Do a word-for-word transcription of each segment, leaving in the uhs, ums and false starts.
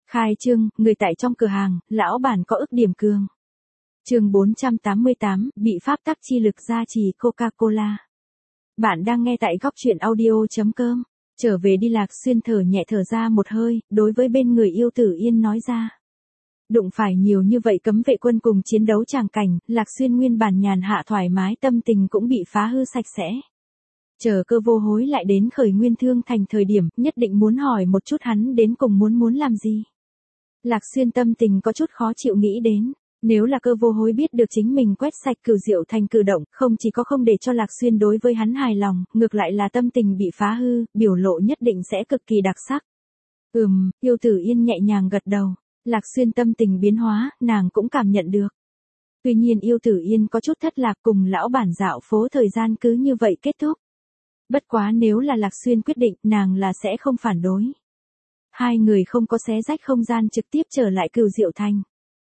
Khai trương, người tại trong cửa hàng, lão bản có ức điểm cường. Chương bốn trăm tám mươi tám, bị pháp tắc chi lực gia trì Coca-Cola. Bạn đang nghe tại góc truyện audio chấm com. Trở về đi Lạc Xuyên thở nhẹ thở ra một hơi, đối với bên người yêu Tử Yên nói ra. Đụng phải nhiều như vậy cấm vệ quân cùng chiến đấu tràng cảnh, Lạc Xuyên nguyên bản nhàn hạ thoải mái tâm tình cũng bị phá hư sạch sẽ. Chờ Cơ Vô Hối lại đến Khởi Nguyên Thương Thành thời điểm, nhất định muốn hỏi một chút hắn đến cùng muốn muốn làm gì. Lạc Xuyên tâm tình có chút khó chịu nghĩ đến, nếu là Cơ Vô Hối biết được chính mình quét sạch Cửu Diệu Thành cử động, không chỉ có không để cho Lạc Xuyên đối với hắn hài lòng, ngược lại là tâm tình bị phá hư, biểu lộ nhất định sẽ cực kỳ đặc sắc. Ừm, yêu Tử Yên nhẹ nhàng gật đầu, Lạc Xuyên tâm tình biến hóa, nàng cũng cảm nhận được. Tuy nhiên yêu Tử Yên có chút thất lạc cùng lão bản dạo phố thời gian cứ như vậy kết thúc. Bất quá nếu là Lạc Xuyên quyết định, nàng là sẽ không phản đối. Hai người không có xé rách không gian trực tiếp trở lại Cửu Diệu Thành,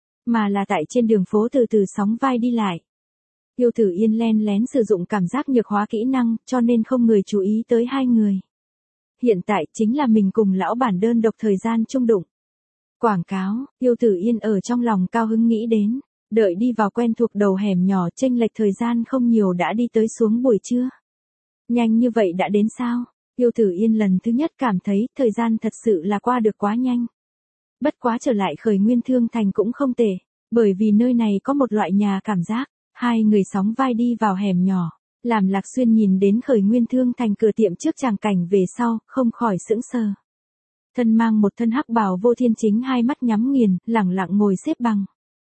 mà là tại trên đường phố từ từ sóng vai đi lại. Yêu Tử Yên len lén sử dụng cảm giác nhược hóa kỹ năng, cho nên không người chú ý tới hai người. Hiện tại chính là mình cùng lão bản đơn độc thời gian chung đụng. Quảng cáo, yêu Tử Yên ở trong lòng cao hứng nghĩ đến, đợi đi vào quen thuộc đầu hẻm nhỏ chênh lệch thời gian không nhiều đã đi tới xuống buổi trưa. Nhanh như vậy đã đến sao? Yêu Tử Yên lần thứ nhất cảm thấy thời gian thật sự là qua được quá nhanh. Bất quá trở lại Khởi Nguyên Thương Thành cũng không tệ, bởi vì nơi này có một loại nhà cảm giác. Hai người sóng vai đi vào hẻm nhỏ, làm Lạc Xuyên nhìn đến Khởi Nguyên Thương Thành cửa tiệm trước tràng cảnh về sau, không khỏi sững sờ. Thân mang một thân hắc bào Vô Thiên chính hai mắt nhắm nghiền, lẳng lặng ngồi xếp bằng.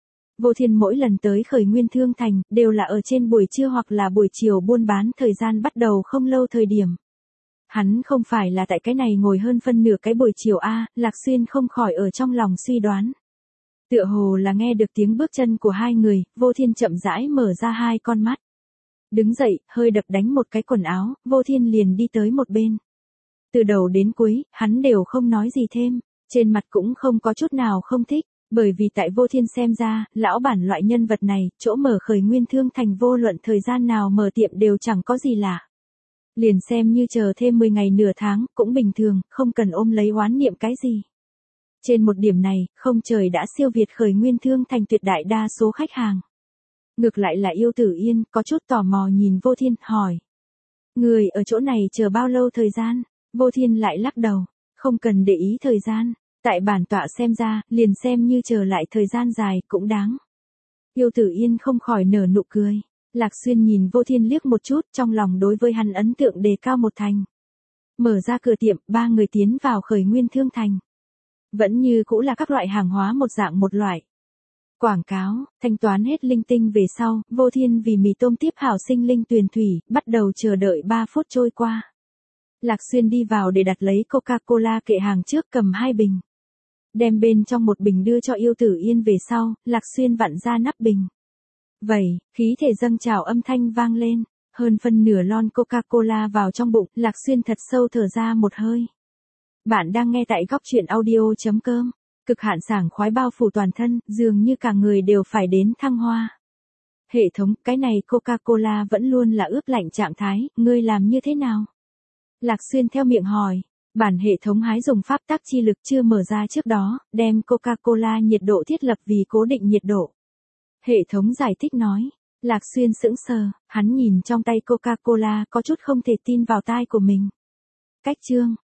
Vô Thiên mỗi lần tới Khởi Nguyên Thương Thành, đều là ở trên buổi trưa hoặc là buổi chiều buôn bán thời gian bắt đầu không lâu thời điểm. Hắn không phải là tại cái này ngồi hơn phân nửa cái buổi chiều a, Lạc Xuyên không khỏi ở trong lòng suy đoán. Tựa hồ là nghe được tiếng bước chân của hai người, Vô Thiên chậm rãi mở ra hai con mắt. Đứng dậy, hơi đập đánh một cái quần áo, Vô Thiên liền đi tới một bên. Từ đầu đến cuối, hắn đều không nói gì thêm, trên mặt cũng không có chút nào không thích, bởi vì tại Vô Thiên xem ra, lão bản loại nhân vật này, chỗ mở Khởi Nguyên Thương Thành vô luận thời gian nào mở tiệm đều chẳng có gì lạ. Liền xem như chờ thêm mười ngày nửa tháng, cũng bình thường, không cần ôm lấy oán niệm cái gì. Trên một điểm này, không trời đã siêu việt Khởi Nguyên Thương Thành tuyệt đại đa số khách hàng. Ngược lại là yêu Tử Yên, có chút tò mò nhìn Vô Thiên, hỏi. Người ở chỗ này chờ bao lâu thời gian? Vô Thiên lại lắc đầu, không cần để ý thời gian, tại bản tọa xem ra, liền xem như chờ lại thời gian dài, cũng đáng. Yêu Tử Yên không khỏi nở nụ cười. Lạc Xuyên nhìn Vô Thiên liếc một chút, trong lòng đối với hắn ấn tượng đề cao một thành. Mở ra cửa tiệm, ba người tiến vào Khởi Nguyên Thương Thành. Vẫn như cũ là các loại hàng hóa một dạng một loại. Quảng cáo, thanh toán hết linh tinh về sau, Vô Thiên vì mì tôm tiếp hảo sinh linh tuyền thủy, bắt đầu chờ đợi ba phút trôi qua. Lạc Xuyên đi vào để đặt lấy Coca-Cola kệ hàng trước cầm hai bình. Đem bên trong một bình đưa cho yêu Tử Yên về sau, Lạc Xuyên vặn ra nắp bình. Vậy, khí thể dâng trào âm thanh vang lên, hơn phân nửa lon Coca-Cola vào trong bụng, Lạc Xuyên thật sâu thở ra một hơi. Bạn đang nghe tại góc truyện audio chấm com, cực hạn sảng khoái bao phủ toàn thân, dường như cả người đều phải đến thăng hoa. Hệ thống, cái này Coca-Cola vẫn luôn là ướp lạnh trạng thái, ngươi làm như thế nào? Lạc Xuyên theo miệng hỏi, bản hệ thống hái dùng pháp tắc chi lực chưa mở ra trước đó, đem Coca-Cola nhiệt độ thiết lập vì cố định nhiệt độ. Hệ thống giải thích nói, Lạc Xuyên sững sờ, hắn nhìn trong tay Coca-Cola có chút không thể tin vào tai của mình. Cách chương,